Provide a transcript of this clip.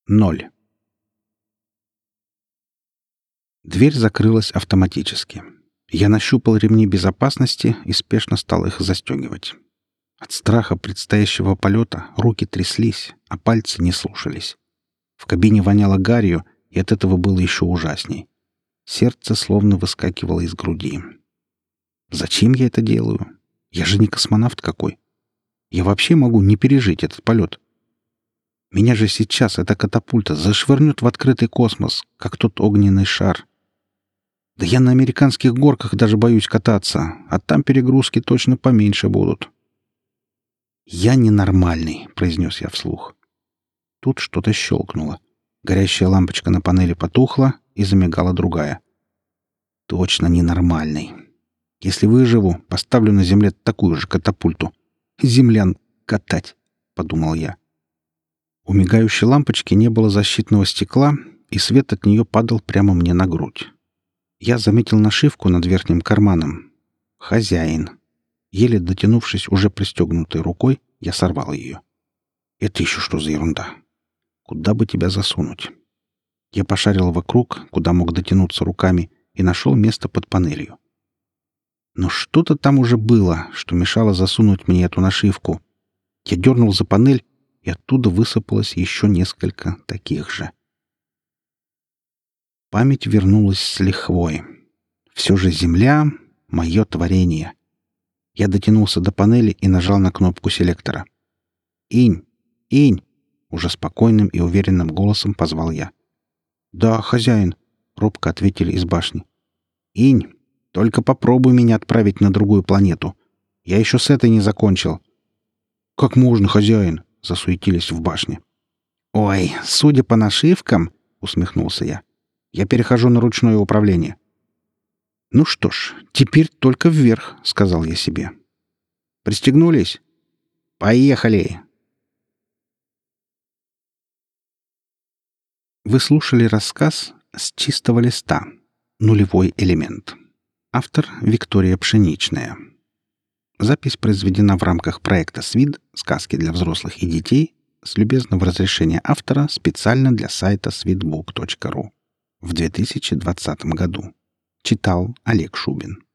0. Дверь закрылась автоматически. Я нащупал ремни безопасности и спешно стал их застегивать. От страха предстоящего полета руки тряслись, а пальцы не слушались. В кабине воняло гарью, и от этого было еще ужасней. Сердце словно выскакивало из груди. Зачем я это делаю? Я же не космонавт какой. Я вообще могу не пережить этот полет. Меня же сейчас эта катапульта зашвырнет в открытый космос, как тот огненный шар. Да я на американских горках даже боюсь кататься, а там перегрузки точно поменьше будут. «Я ненормальный», — произнес я вслух. Тут что-то щелкнуло. Горящая лампочка на панели потухла, и замигала другая. «Точно ненормальный. Если выживу, поставлю на Земле такую же катапульту. Землян катать», — подумал я. У мигающей лампочки не было защитного стекла, и свет от нее падал прямо мне на грудь. Я заметил нашивку над верхним карманом. «Хозяин». Еле дотянувшись уже пристегнутой рукой, я сорвал ее. «Это еще что за ерунда? Куда бы тебя засунуть?» Я пошарил вокруг, куда мог дотянуться руками, и нашел место под панелью. Но что-то там уже было, что мешало засунуть мне эту нашивку. Я дернул за панель, и оттуда высыпалось еще несколько таких же. Память вернулась с лихвой. Все же Земля — мое творение. Я дотянулся до панели и нажал на кнопку селектора. «Инь! Инь!» — уже спокойным и уверенным голосом позвал я. «Да, хозяин», — робко ответили из башни. «Инь, только попробуй меня отправить на другую планету. Я еще с этой не закончил». «Как можно, хозяин?» — засуетились в башне. «Ой, судя по нашивкам», — усмехнулся я, — «я перехожу на ручное управление». «Ну что ж, теперь только вверх», — сказал я себе. «Пристегнулись? Поехали!» Вы слушали рассказ «С чистого листа. Нулевой элемент». Автор Виктория Пшеничная. Запись произведена в рамках проекта «СВИД. Сказки для взрослых и детей» с любезного разрешения автора специально для сайта swidbook.ru в 2020 году. Читал Олег Шубин.